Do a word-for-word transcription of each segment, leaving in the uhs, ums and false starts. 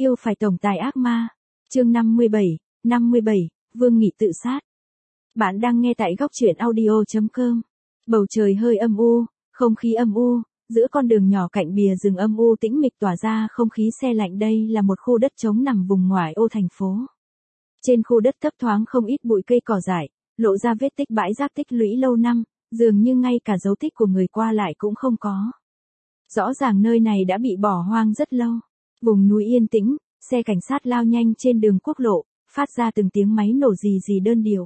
Yêu phải tổng tài ác ma. Chương năm mươi bảy, năm mươi bảy, Vương Nghị tự sát. Bạn đang nghe tại góc truyện audio chấm com. Bầu trời hơi âm u, không khí âm u, giữa con đường nhỏ cạnh bìa rừng âm u tĩnh mịch tỏa ra không khí se lạnh. Đây là một khu đất trống nằm vùng ngoại ô thành phố. Trên khu đất thấp thoáng không ít bụi cây cỏ dại, lộ ra vết tích bãi rác tích lũy lâu năm, dường như ngay cả dấu tích của người qua lại cũng không có. Rõ ràng nơi này đã bị bỏ hoang rất lâu. Vùng núi yên tĩnh, xe cảnh sát lao nhanh trên đường quốc lộ, phát ra từng tiếng máy nổ rì rì đơn điệu.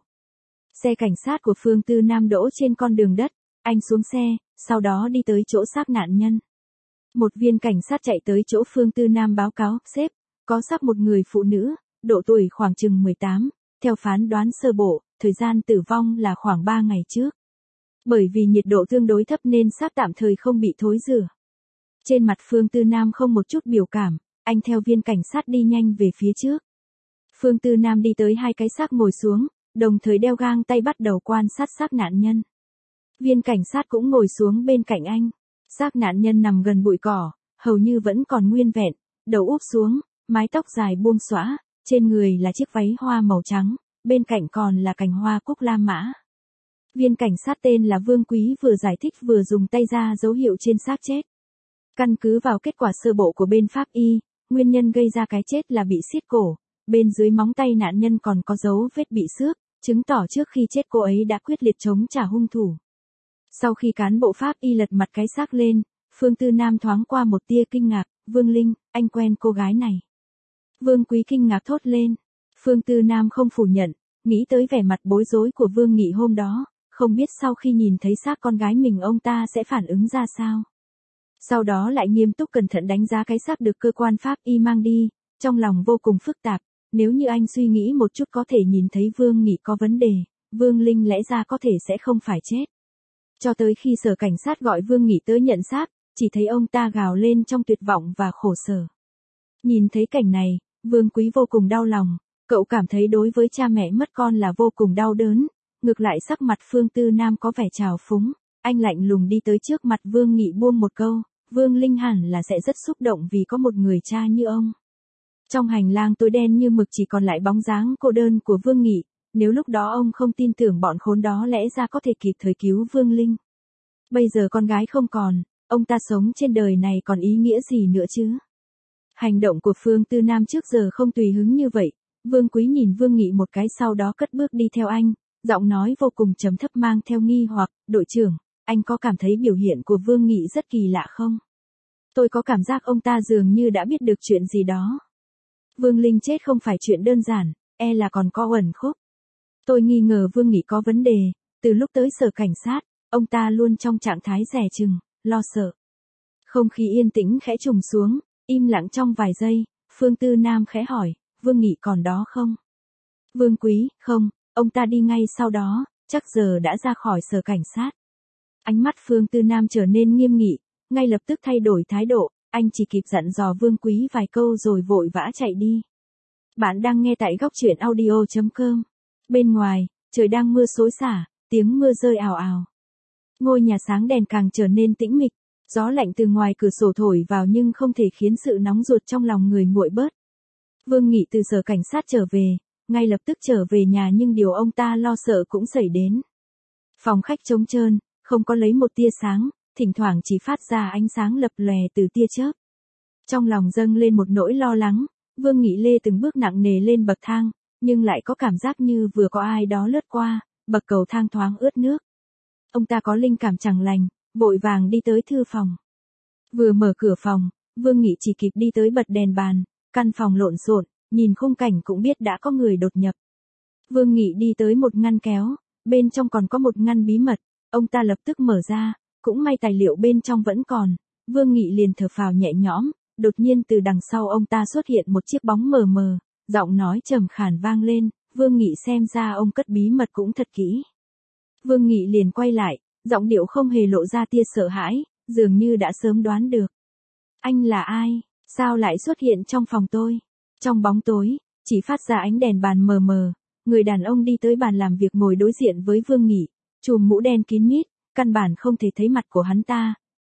Xe cảnh sát của Phương Tư Nam đỗ trên con đường đất, anh xuống xe, sau đó đi tới chỗ xác nạn nhân. Một viên cảnh sát chạy tới chỗ Phương Tư Nam báo cáo, sếp, có xác một người phụ nữ, độ tuổi khoảng chừng mười tám, theo phán đoán sơ bộ, thời gian tử vong là khoảng ba ngày trước. Bởi vì nhiệt độ tương đối thấp nên xác tạm thời không bị thối rữa. Trên mặt Phương Tư Nam không một chút biểu cảm, anh theo viên cảnh sát đi nhanh về phía trước. Phương Tư Nam đi tới hai cái xác ngồi xuống, đồng thời đeo găng tay bắt đầu quan sát xác nạn nhân. Viên cảnh sát cũng ngồi xuống bên cạnh anh. Xác nạn nhân nằm gần bụi cỏ, hầu như vẫn còn nguyên vẹn, đầu úp xuống, mái tóc dài buông xõa, trên người là chiếc váy hoa màu trắng, bên cạnh còn là cành hoa cúc la mã. Viên cảnh sát tên là Vương Quý vừa giải thích vừa dùng tay ra dấu hiệu trên xác chết. Căn cứ vào kết quả sơ bộ của bên pháp y, nguyên nhân gây ra cái chết là bị siết cổ, bên dưới móng tay nạn nhân còn có dấu vết bị xước, chứng tỏ trước khi chết cô ấy đã quyết liệt chống trả hung thủ. Sau khi cán bộ pháp y lật mặt cái xác lên, Phương Tư Nam thoáng qua một tia kinh ngạc, Vương Linh, anh quen cô gái này. Vương Quý kinh ngạc thốt lên. Phương Tư Nam không phủ nhận, nghĩ tới vẻ mặt bối rối của Vương Nghị hôm đó, không biết sau khi nhìn thấy xác con gái mình ông ta sẽ phản ứng ra sao. Sau đó lại nghiêm túc cẩn thận đánh giá cái xác được cơ quan pháp y mang đi, trong lòng vô cùng phức tạp, nếu như anh suy nghĩ một chút có thể nhìn thấy Vương Nghị có vấn đề, Vương Linh lẽ ra có thể sẽ không phải chết. Cho tới khi sở cảnh sát gọi Vương Nghị tới nhận xác, chỉ thấy ông ta gào lên trong tuyệt vọng và khổ sở. Nhìn thấy cảnh này, Vương Quý vô cùng đau lòng, cậu cảm thấy đối với cha mẹ mất con là vô cùng đau đớn, ngược lại sắc mặt Phương Tư Nam có vẻ trào phúng, anh lạnh lùng đi tới trước mặt Vương Nghị buông một câu, Vương Linh hẳn là sẽ rất xúc động vì có một người cha như ông. Trong hành lang tối đen như mực chỉ còn lại bóng dáng cô đơn của Vương Nghị, nếu lúc đó ông không tin tưởng bọn khốn đó lẽ ra có thể kịp thời cứu Vương Linh. Bây giờ con gái không còn, ông ta sống trên đời này còn ý nghĩa gì nữa chứ? Hành động của Phương Tư Nam trước giờ không tùy hứng như vậy, Vương Quý nhìn Vương Nghị một cái sau đó cất bước đi theo anh, giọng nói vô cùng trầm thấp mang theo nghi hoặc, đội trưởng, anh có cảm thấy biểu hiện của Vương Nghị rất kỳ lạ không? Tôi có cảm giác ông ta dường như đã biết được chuyện gì đó. Vương Linh chết không phải chuyện đơn giản, e là còn có uẩn khúc. Tôi nghi ngờ Vương Nghị có vấn đề, từ lúc tới sở cảnh sát, ông ta luôn trong trạng thái dè chừng, lo sợ. Không khí yên tĩnh khẽ trùng xuống, im lặng trong vài giây, Phương Tư Nam khẽ hỏi, Vương Nghị còn đó không? Vương Quý, không, ông ta đi ngay sau đó, chắc giờ đã ra khỏi sở cảnh sát. Ánh mắt Phương Tư Nam trở nên nghiêm nghị, ngay lập tức thay đổi thái độ, anh chỉ kịp dặn dò Vương Quý vài câu rồi vội vã chạy đi. Bạn đang nghe tại góc truyện audio chấm com. Bên ngoài, trời đang mưa xối xả, tiếng mưa rơi ào ào. Ngôi nhà sáng đèn càng trở nên tĩnh mịch, gió lạnh từ ngoài cửa sổ thổi vào nhưng không thể khiến sự nóng ruột trong lòng người nguội bớt. Vương Nghị từ sở cảnh sát trở về, ngay lập tức trở về nhà nhưng điều ông ta lo sợ cũng xảy đến. Phòng khách trống trơn, không có lấy một tia sáng, thỉnh thoảng chỉ phát ra ánh sáng lập lòe từ tia chớp. Trong lòng dâng lên một nỗi lo lắng, Vương Nghị lê từng bước nặng nề lên bậc thang, nhưng lại có cảm giác như vừa có ai đó lướt qua, bậc cầu thang thoáng ướt nước. Ông ta có linh cảm chẳng lành, vội vàng đi tới thư phòng. Vừa mở cửa phòng, Vương Nghị chỉ kịp đi tới bật đèn bàn, căn phòng lộn xộn, nhìn khung cảnh cũng biết đã có người đột nhập. Vương Nghị đi tới một ngăn kéo, bên trong còn có một ngăn bí mật, ông ta lập tức mở ra, cũng may tài liệu bên trong vẫn còn, Vương Nghị liền thở phào nhẹ nhõm, đột nhiên từ đằng sau ông ta xuất hiện một chiếc bóng mờ mờ, giọng nói trầm khàn vang lên, Vương Nghị xem ra ông cất bí mật cũng thật kỹ. Vương Nghị liền quay lại, giọng điệu không hề lộ ra tia sợ hãi, dường như đã sớm đoán được. Anh là ai, sao lại xuất hiện trong phòng tôi? Trong bóng tối, chỉ phát ra ánh đèn bàn mờ mờ, người đàn ông đi tới bàn làm việc ngồi đối diện với Vương Nghị, chùm mũ đen kín mít, căn bản không thể thấy mặt của hắn ta,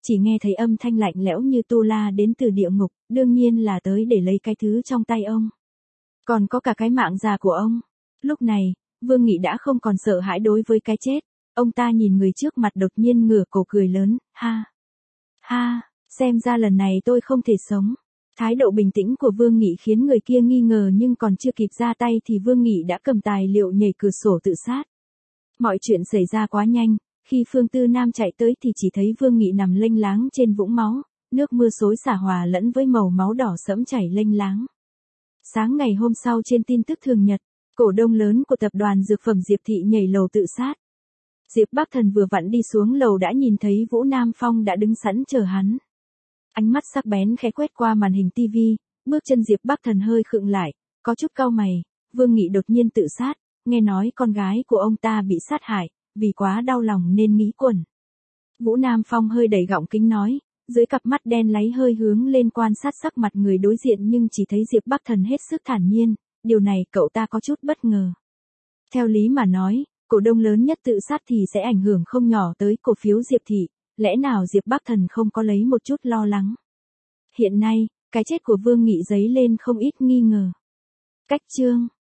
chỉ nghe thấy âm thanh lạnh lẽo như tu la đến từ địa ngục, đương nhiên là tới để lấy cái thứ trong tay ông. Còn có cả cái mạng già của ông. Lúc này, Vương Nghị đã không còn sợ hãi đối với cái chết. Ông ta nhìn người trước mặt đột nhiên ngửa cổ cười lớn, ha. Ha, xem ra lần này tôi không thể sống. Thái độ bình tĩnh của Vương Nghị khiến người kia nghi ngờ nhưng còn chưa kịp ra tay thì Vương Nghị đã cầm tài liệu nhảy cửa sổ tự sát. Mọi chuyện xảy ra quá nhanh, khi Phương Tư Nam chạy tới thì chỉ thấy Vương Nghị nằm lênh láng trên vũng máu, nước mưa xối xả hòa lẫn với màu máu đỏ sẫm chảy lênh láng. Sáng ngày hôm sau trên tin tức thường nhật, cổ đông lớn của tập đoàn dược phẩm Diệp Thị nhảy lầu tự sát. Diệp Bắc Thần vừa vặn đi xuống lầu đã nhìn thấy Vũ Nam Phong đã đứng sẵn chờ hắn. Ánh mắt sắc bén khẽ quét qua màn hình tivi, bước chân Diệp Bắc Thần hơi khựng lại, có chút cau mày. Vương Nghị đột nhiên tự sát, nghe nói con gái của ông ta bị sát hại, vì quá đau lòng nên nghĩ quẩn. Vũ Nam Phong hơi đẩy gọng kính nói, dưới cặp mắt đen láy hơi hướng lên quan sát sắc mặt người đối diện nhưng chỉ thấy Diệp Bắc Thần hết sức thản nhiên, điều này cậu ta có chút bất ngờ. Theo lý mà nói, cổ đông lớn nhất tự sát thì sẽ ảnh hưởng không nhỏ tới cổ phiếu Diệp Thị, lẽ nào Diệp Bắc Thần không có lấy một chút lo lắng. Hiện nay, cái chết của Vương Nghị dấy lên không ít nghi ngờ. Cách chương